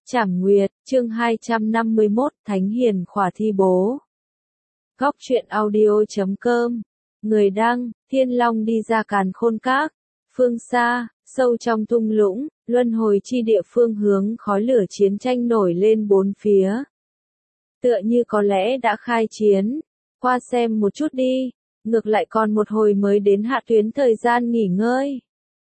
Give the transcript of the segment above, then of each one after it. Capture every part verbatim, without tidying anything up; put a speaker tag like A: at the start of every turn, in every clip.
A: Trảm Nguyệt, chương hai trăm năm mươi mốt, Thánh Hiền Khỏa Thi Bố. Góc truyện audio chấm com. Người đăng, Thiên Long đi ra Càn Khôn Các. Phương xa, sâu trong thung lũng, luân hồi chi địa phương hướng khói lửa chiến tranh nổi lên bốn phía. Tựa như có lẽ đã khai chiến. Qua xem một chút đi, ngược lại còn một hồi mới đến hạ tuyến thời gian nghỉ ngơi.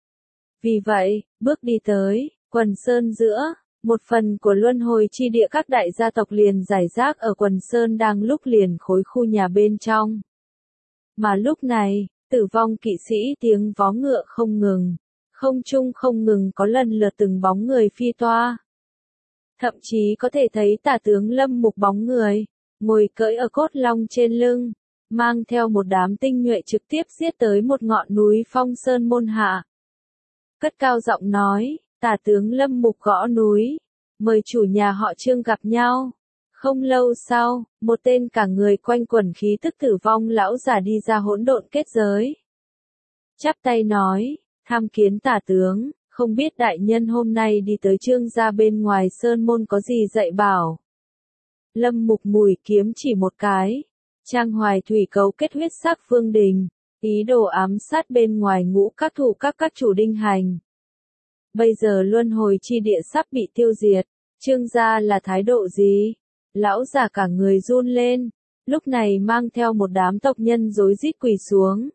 A: Vì vậy, bước đi tới, quần sơn giữa. Một phần của luân hồi chi địa các đại gia tộc liền giải rác ở quần sơn đang lúc liền khối khu nhà bên trong. Mà lúc này, tử vong kỵ sĩ tiếng vó ngựa không ngừng, không trung không ngừng có lần lượt từng bóng người phi toa. Thậm chí có thể thấy tả tướng Lâm Mục bóng người, ngồi cưỡi ở cốt long trên lưng, mang theo một đám tinh nhuệ trực tiếp giết tới một ngọn núi phong sơn môn hạ. Cất cao giọng nói. Tả tướng Lâm Mục gõ núi, mời chủ nhà họ Trương gặp nhau. Không lâu sau, một tên cả người quanh quẩn khí tức tử vong lão già đi ra hỗn độn kết giới. Chắp tay nói, tham kiến tả tướng, không biết đại nhân hôm nay đi tới Trương gia bên ngoài sơn môn có gì dạy bảo. Lâm Mục mùi kiếm chỉ một cái, Trang Hoài Thủy cấu kết huyết sắc phương đình, ý đồ ám sát bên ngoài ngũ các thủ các các chủ đinh hành. Bây giờ luân hồi chi địa sắp bị tiêu diệt, Trương gia là thái độ gì? Lão già cả người run lên, lúc này mang theo một đám tộc nhân rối rít quỳ xuống.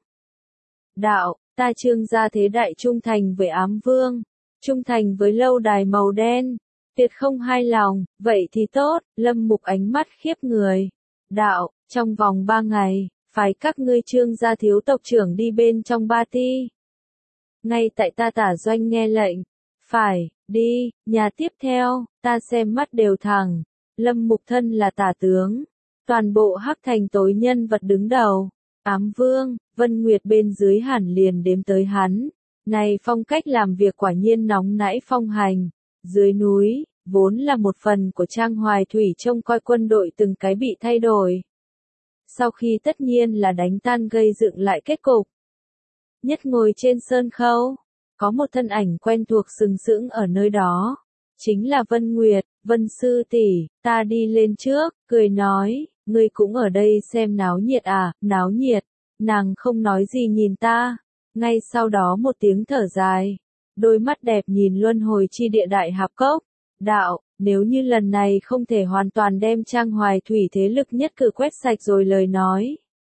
A: Đạo, ta Trương gia thế đại trung thành với ám vương, trung thành với lâu đài màu đen, tuyệt không hai lòng, vậy thì tốt. Lâm Mục ánh mắt khiếp người. Đạo, trong vòng ba ngày, phái các ngươi Trương gia thiếu tộc trưởng đi bên trong ba ti. Ngay tại ta tả doanh nghe lệnh. Phải, đi, nhà tiếp theo, ta xem mắt đều thẳng. Lâm Mục thân là tả tướng. Toàn bộ Hắc Thành tối nhân vật đứng đầu. Ám Vương, Vân Nguyệt bên dưới hẳn liền đếm tới hắn. Này phong cách làm việc quả nhiên nóng nảy phong hành. Dưới núi, vốn là một phần của Trang Hoài Thủy trông coi quân đội từng cái bị thay đổi. Sau khi tất nhiên là đánh tan gây dựng lại kết cục. Nhất ngồi trên sơn khâu. Có một thân ảnh quen thuộc sừng sững ở nơi đó. Chính là Vân Nguyệt, Vân sư tỷ, ta đi lên trước, cười nói, ngươi cũng ở đây xem náo nhiệt à, náo nhiệt. Nàng không nói gì nhìn ta. Ngay sau đó một tiếng thở dài. Đôi mắt đẹp nhìn luân hồi chi địa đại hạp cốc. Đạo, nếu như lần này không thể hoàn toàn đem Trang Hoài Thủy thế lực nhất cử quét sạch rồi lời nói.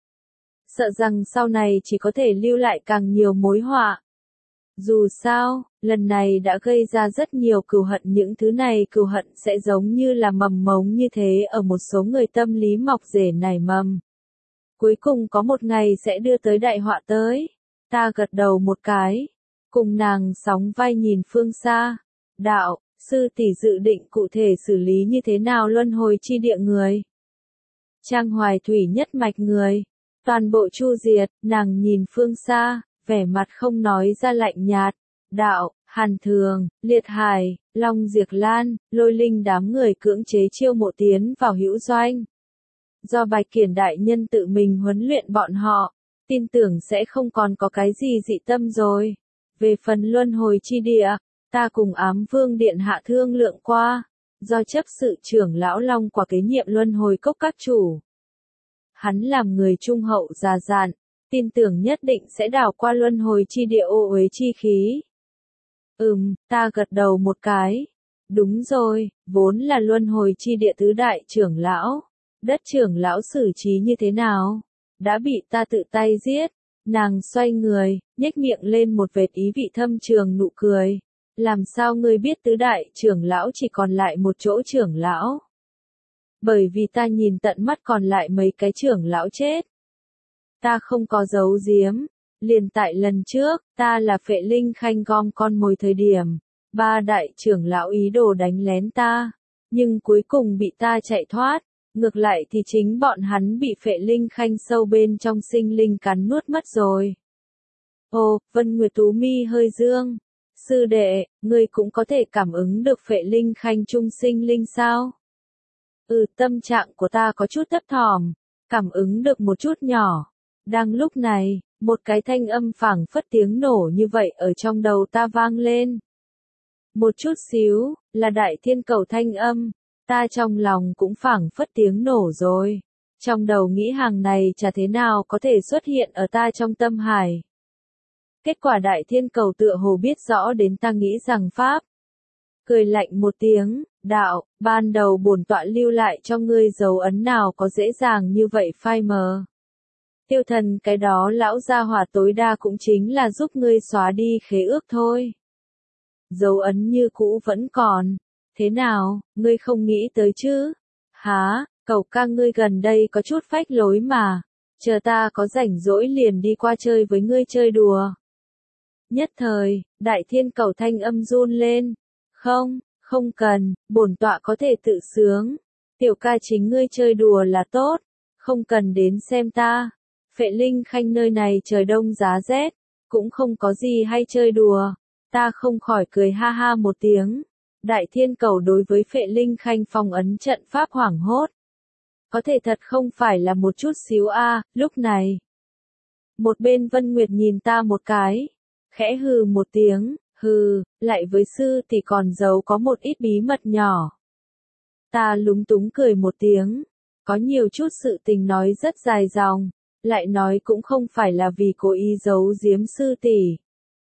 A: Sợ rằng sau này chỉ có thể lưu lại càng nhiều mối họa. Dù sao, lần này đã gây ra rất nhiều cừu hận, những thứ này cừu hận sẽ giống như là mầm mống như thế ở một số người tâm lý mọc rễ nảy mầm. Cuối cùng có một ngày sẽ đưa tới đại họa tới. Ta gật đầu một cái, cùng nàng sóng vai nhìn phương xa. Đạo, sư tỷ dự định cụ thể xử lý như thế nào luân hồi chi địa người? Trang Hoài Thủy nhất mạch người, toàn bộ chu diệt, nàng nhìn phương xa. Vẻ mặt không nói ra lạnh nhạt. Đạo, Hàn Thường, Liệt Hải, Long Diệc Lan, Lôi Linh đám người cưỡng chế chiêu mộ tiến vào hữu doanh. Do Bạch Kiển đại nhân tự mình huấn luyện bọn họ, tin tưởng sẽ không còn có cái gì dị tâm rồi. Về phần luân hồi chi địa, ta cùng Ám Vương điện hạ thương lượng qua, do chấp sự trưởng lão Long Quả kế nhiệm luân hồi cốc các chủ. Hắn làm người trung hậu già dặn. Tin tưởng nhất định sẽ đảo qua luân hồi chi địa ô uế chi khí. Ừm, ta gật đầu một cái. Đúng rồi, vốn là luân hồi chi địa tứ đại trưởng lão. Đất trưởng lão xử trí như thế nào? Đã bị ta tự tay giết. Nàng xoay người, nhếch miệng lên một vệt ý vị thâm trường nụ cười. Làm sao ngươi biết tứ đại trưởng lão chỉ còn lại một chỗ trưởng lão? Bởi vì ta nhìn tận mắt còn lại mấy cái trưởng lão chết. Ta không có giấu giếm, liền tại lần trước, ta là Phệ Linh Khanh gom con mồi thời điểm, ba đại trưởng lão ý đồ đánh lén ta, nhưng cuối cùng bị ta chạy thoát, ngược lại thì chính bọn hắn bị Phệ Linh Khanh sâu bên trong sinh linh cắn nuốt mất rồi. Ồ, Vân Nguyệt tú mi hơi dương, sư đệ, ngươi cũng có thể cảm ứng được Phệ Linh Khanh trung sinh linh sao? Ừ, tâm trạng của ta có chút thấp thỏm, cảm ứng được một chút nhỏ. Đang lúc này, một cái thanh âm phảng phất tiếng nổ như vậy ở trong đầu ta vang lên. Một chút xíu, là Đại Thiên Cầu thanh âm, ta trong lòng cũng phảng phất tiếng nổ rồi. Trong đầu nghĩ hàng này chả thế nào có thể xuất hiện ở ta trong tâm hải. Kết quả Đại Thiên Cầu tựa hồ biết rõ đến ta nghĩ rằng Pháp. Cười lạnh một tiếng, đạo, ban đầu bổn tọa lưu lại cho ngươi dấu ấn nào có dễ dàng như vậy phai mờ. Tiêu Thần cái đó lão gia hỏa tối đa cũng chính là giúp ngươi xóa đi khế ước thôi. Dấu ấn như cũ vẫn còn. Thế nào, ngươi không nghĩ tới chứ? Hả, Cầu ca ngươi gần đây có chút phách lối mà. Chờ ta có rảnh rỗi liền đi qua chơi với ngươi chơi đùa. Nhất thời, Đại Thiên Cầu thanh âm run lên. Không, không cần, bổn tọa có thể tự sướng. Tiểu ca chính ngươi chơi đùa là tốt. Không cần đến xem ta. Phệ Linh Khanh nơi này trời đông giá rét. Cũng không có gì hay chơi đùa. Ta không khỏi cười ha ha một tiếng. Đại Thiên Cầu đối với Phệ Linh Khanh phong ấn trận pháp hoảng hốt. Có thể thật không phải là một chút xíu a, à, lúc này. Một bên Vân Nguyệt nhìn ta một cái. Khẽ hừ một tiếng, hừ, lại với sư thì còn giấu có một ít bí mật nhỏ. Ta lúng túng cười một tiếng. Có nhiều chút sự tình nói rất dài dòng. Lại nói cũng không phải là vì cố ý giấu giếm sư tỷ.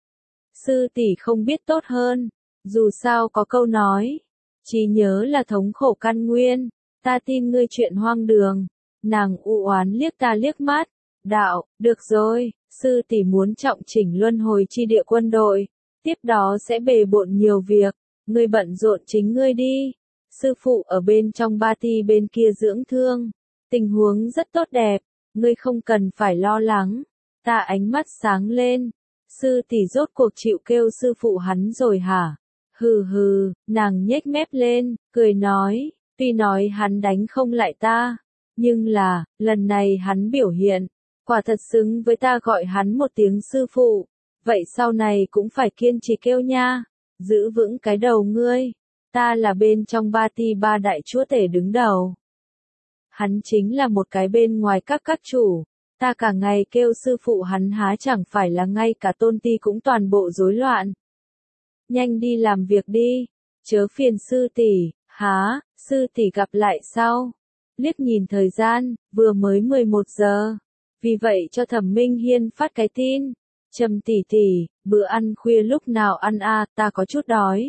A: Sư tỷ không biết tốt hơn, dù sao có câu nói, trí nhớ là thống khổ căn nguyên, ta tin ngươi chuyện hoang đường. Nàng u oán liếc ta liếc mắt, đạo, được rồi, sư tỷ muốn trọng chỉnh luân hồi chi địa quân đội, tiếp đó sẽ bề bộn nhiều việc, ngươi bận rộn chính ngươi đi. Sư phụ ở bên trong ba ti bên kia dưỡng thương, tình huống rất tốt đẹp, ngươi không cần phải lo lắng. Ta ánh mắt sáng lên. Sư tỷ rốt cuộc chịu kêu sư phụ hắn rồi hả? Hừ hừ, nàng nhếch mép lên, cười nói, tuy nói hắn đánh không lại ta, nhưng là, lần này hắn biểu hiện, quả thật xứng với ta gọi hắn một tiếng sư phụ, vậy sau này cũng phải kiên trì kêu nha, giữ vững cái đầu ngươi, ta là bên trong ba ti ba đại chúa tể đứng đầu. Hắn chính là một cái bên ngoài các các chủ. Ta cả ngày kêu sư phụ hắn há chẳng phải là ngay cả tôn ti cũng toàn bộ rối loạn. Nhanh đi làm việc đi, chớ phiền sư tỷ, há, sư tỷ gặp lại sau. Liếc nhìn thời gian, vừa mới mười một giờ. Vì vậy cho Thẩm Minh Hiên phát cái tin. Trầm tỷ tỷ, bữa ăn khuya lúc nào ăn a, à, ta có chút đói.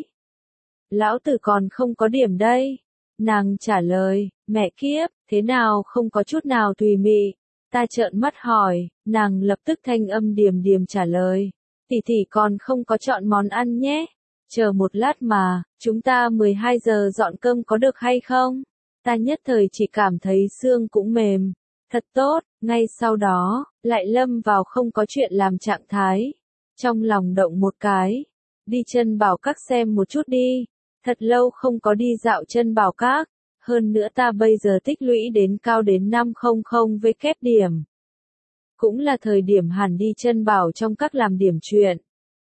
A: Lão tử còn không có điểm đây. Nàng trả lời, mẹ kiếp, thế nào không có chút nào tùy mị. Ta trợn mắt hỏi, nàng lập tức thanh âm điềm điềm trả lời. Tỷ tỷ còn không có chọn món ăn nhé. Chờ một lát mà, chúng ta mười hai giờ dọn cơm có được hay không? Ta nhất thời chỉ cảm thấy xương cũng mềm. Thật tốt, ngay sau đó, lại lâm vào không có chuyện làm trạng thái. Trong lòng động một cái. Đi chân bảo các xem một chút đi. Thật lâu không có đi dạo chân bảo các. Hơn nữa ta bây giờ tích lũy đến cao đến năm trăm với kép điểm. Cũng là thời điểm hẳn đi chân bảo trong các làm điểm chuyện.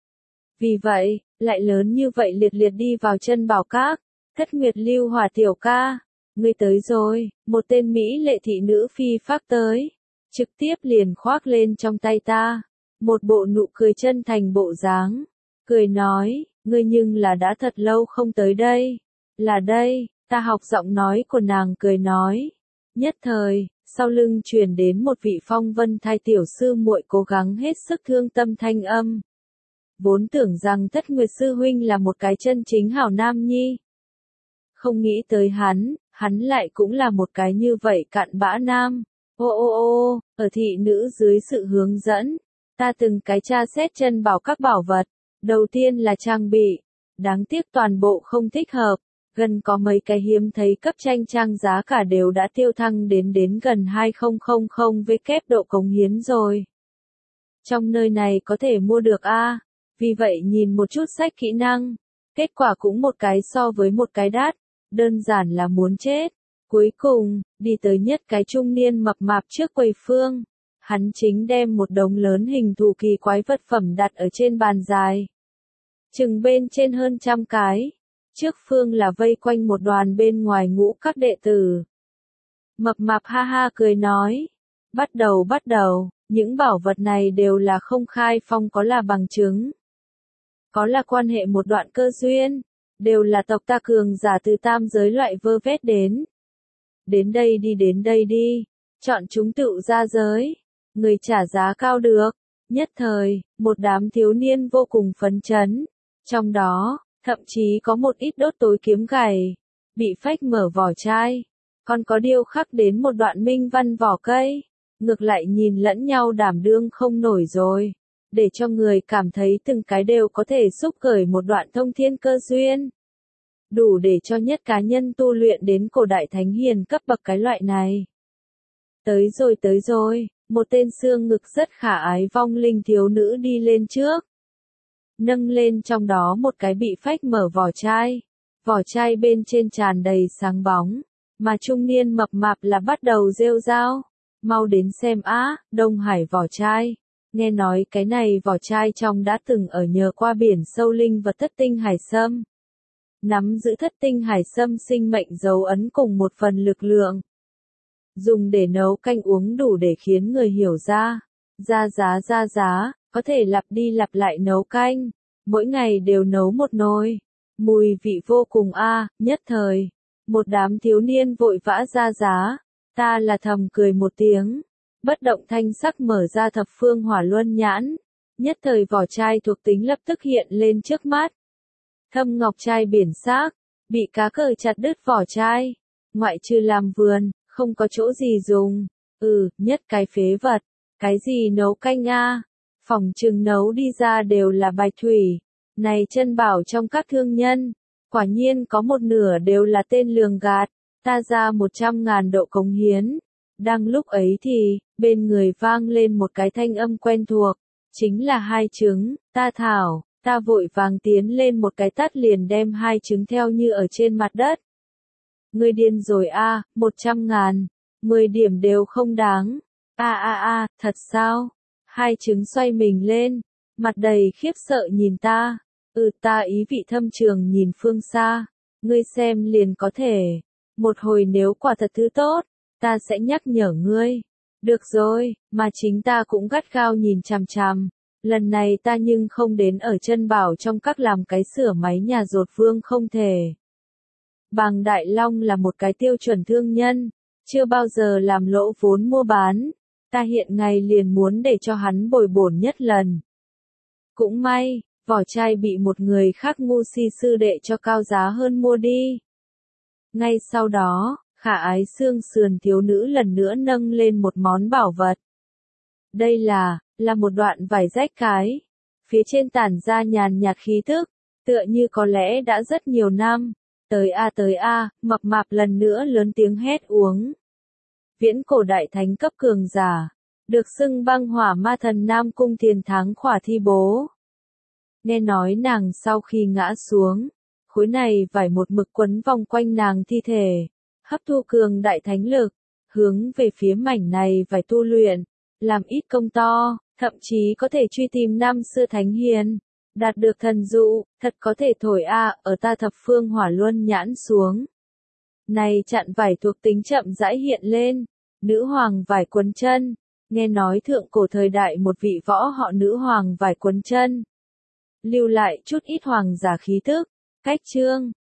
A: Vì vậy, lại lớn như vậy liệt liệt đi vào chân bảo các. Thất Nguyệt Lưu Hỏa tiểu ca. Ngươi tới rồi, một tên Mỹ lệ thị nữ phi phác tới. Trực tiếp liền khoác lên trong tay ta. Một bộ nụ cười chân thành bộ dáng. Cười nói, ngươi nhưng là đã thật lâu không tới đây. Là đây. Ta học giọng nói của nàng cười nói. Nhất thời, sau lưng truyền đến một vị phong vân thai tiểu sư muội cố gắng hết sức thương tâm thanh âm. Vốn tưởng rằng Thất Nguyệt sư huynh là một cái chân chính hảo nam nhi. Không nghĩ tới hắn, hắn lại cũng là một cái như vậy cặn bã nam. Ô ô ô, ở thị nữ dưới sự hướng dẫn, ta từng cái tra xét chân bảo các bảo vật. Đầu tiên là trang bị. Đáng tiếc toàn bộ không thích hợp. Gần có mấy cái hiếm thấy cấp tranh trang giá cả đều đã tiêu thăng đến đến gần hai nghìn với kép độ cống hiến rồi. Trong nơi này có thể mua được a, à? Vì vậy nhìn một chút sách kỹ năng, kết quả cũng một cái so với một cái đắt, đơn giản là muốn chết. Cuối cùng, đi tới nhất cái trung niên mập mạp trước quầy phương, hắn chính đem một đống lớn hình thù kỳ quái vật phẩm đặt ở trên bàn dài. Chừng bên trên hơn trăm cái. Trước phương là vây quanh một đoàn bên ngoài ngũ các đệ tử. Mập mạp ha ha cười nói. Bắt đầu bắt đầu, những bảo vật này đều là không khai phong có là bằng chứng. Có là quan hệ một đoạn cơ duyên, đều là tộc ta cường giả từ tam giới loại vơ vét đến. Đến đây đi đến đây đi, chọn chúng tựu ra giới, người trả giá cao được. Nhất thời, một đám thiếu niên vô cùng phấn chấn, trong đó, thậm chí có một ít đốt tối kiếm gài, bị phách mở vỏ chai, còn có điêu khắc đến một đoạn minh văn vỏ cây, ngược lại nhìn lẫn nhau đảm đương không nổi rồi, để cho người cảm thấy từng cái đều có thể xúc khởi một đoạn thông thiên cơ duyên. Đủ để cho nhất cá nhân tu luyện đến cổ đại thánh hiền cấp bậc cái loại này. Tới rồi tới rồi, một tên xương ngực rất khả ái vong linh thiếu nữ đi lên trước. Nâng lên trong đó một cái bị phách mở vỏ chai. Vỏ chai bên trên tràn đầy sáng bóng, mà trung niên mập mạp là bắt đầu rêu rao. Mau đến xem á, Đông Hải vỏ chai. Nghe nói cái này vỏ chai trong đã từng ở nhờ qua biển sâu linh vật thất tinh hải sâm. Nắm giữ thất tinh hải sâm sinh mệnh dấu ấn cùng một phần lực lượng. Dùng để nấu canh uống đủ để khiến người hiểu ra. Ra giá ra giá, có thể lặp đi lặp lại nấu canh. Mỗi ngày đều nấu một nồi. Mùi vị vô cùng a, à, nhất thời. Một đám thiếu niên vội vã ra giá. Ta là thầm cười một tiếng. Bất động thanh sắc mở ra thập phương hỏa luân nhãn. Nhất thời vỏ chai thuộc tính lập tức hiện lên trước mắt. Thâm ngọc trai biển xác, bị cá cờ chặt đứt vỏ chai. Ngoại trừ làm vườn, không có chỗ gì dùng. Ừ, nhất cái phế vật. Cái gì nấu canh a? Phòng trừng nấu đi ra đều là bạch thủy. Này chân bảo trong các thương nhân. Quả nhiên có một nửa đều là tên lường gạt. Ta ra một trăm ngàn độ cống hiến. Đang lúc ấy thì, bên người vang lên một cái thanh âm quen thuộc. Chính là hai trứng, ta thảo. Ta vội vàng tiến lên một cái tát liền đem hai trứng theo như ở trên mặt đất. Ngươi điên rồi a, một trăm ngàn, mười điểm đều không đáng. A a a, thật sao? Hai trứng xoay mình lên, mặt đầy khiếp sợ nhìn ta. Ừ, ta ý vị thâm trường nhìn phương xa. Ngươi xem liền có thể. Một hồi nếu quả thật thứ tốt, ta sẽ nhắc nhở ngươi. Được rồi, mà chính ta cũng gắt gao nhìn chằm chằm. Lần này ta nhưng không đến ở chân bảo trong các làm cái sửa máy nhà dột vương không thể. Bàng Đại Long là một cái tiêu chuẩn thương nhân, chưa bao giờ làm lỗ vốn mua bán. Ta hiện ngày liền muốn để cho hắn bồi bổn nhất lần. Cũng may, vỏ chai bị một người khác ngu si sư đệ cho cao giá hơn mua đi. Ngay sau đó, khả ái xương sườn thiếu nữ lần nữa nâng lên một món bảo vật. Đây là, là một đoạn vải rách cái. Phía trên tản ra nhàn nhạt khí thức, tựa như có lẽ đã rất nhiều năm. Tới a tới a, mập mạp lần nữa lớn tiếng hét uống. Viễn cổ đại thánh cấp cường giả, được xưng băng hỏa ma thần Nam Cung Thiền Thắng khỏa thi bố. Nghe nói nàng sau khi ngã xuống, khối này vải một mực quấn vòng quanh nàng thi thể, hấp thu cường đại thánh lực, hướng về phía mảnh này vải tu luyện, làm ít công to, thậm chí có thể truy tìm năm xưa thánh hiền, đạt được thần dụ, thật có thể thổi a, ở ta thập phương hỏa luân nhãn xuống. Này chặn vải thuộc tính chậm rãi hiện lên, nữ hoàng vải quấn chân, nghe nói thượng cổ thời đại một vị võ họ nữ hoàng vải quấn chân. Lưu lại chút ít hoàng giả khí thức, cách chương,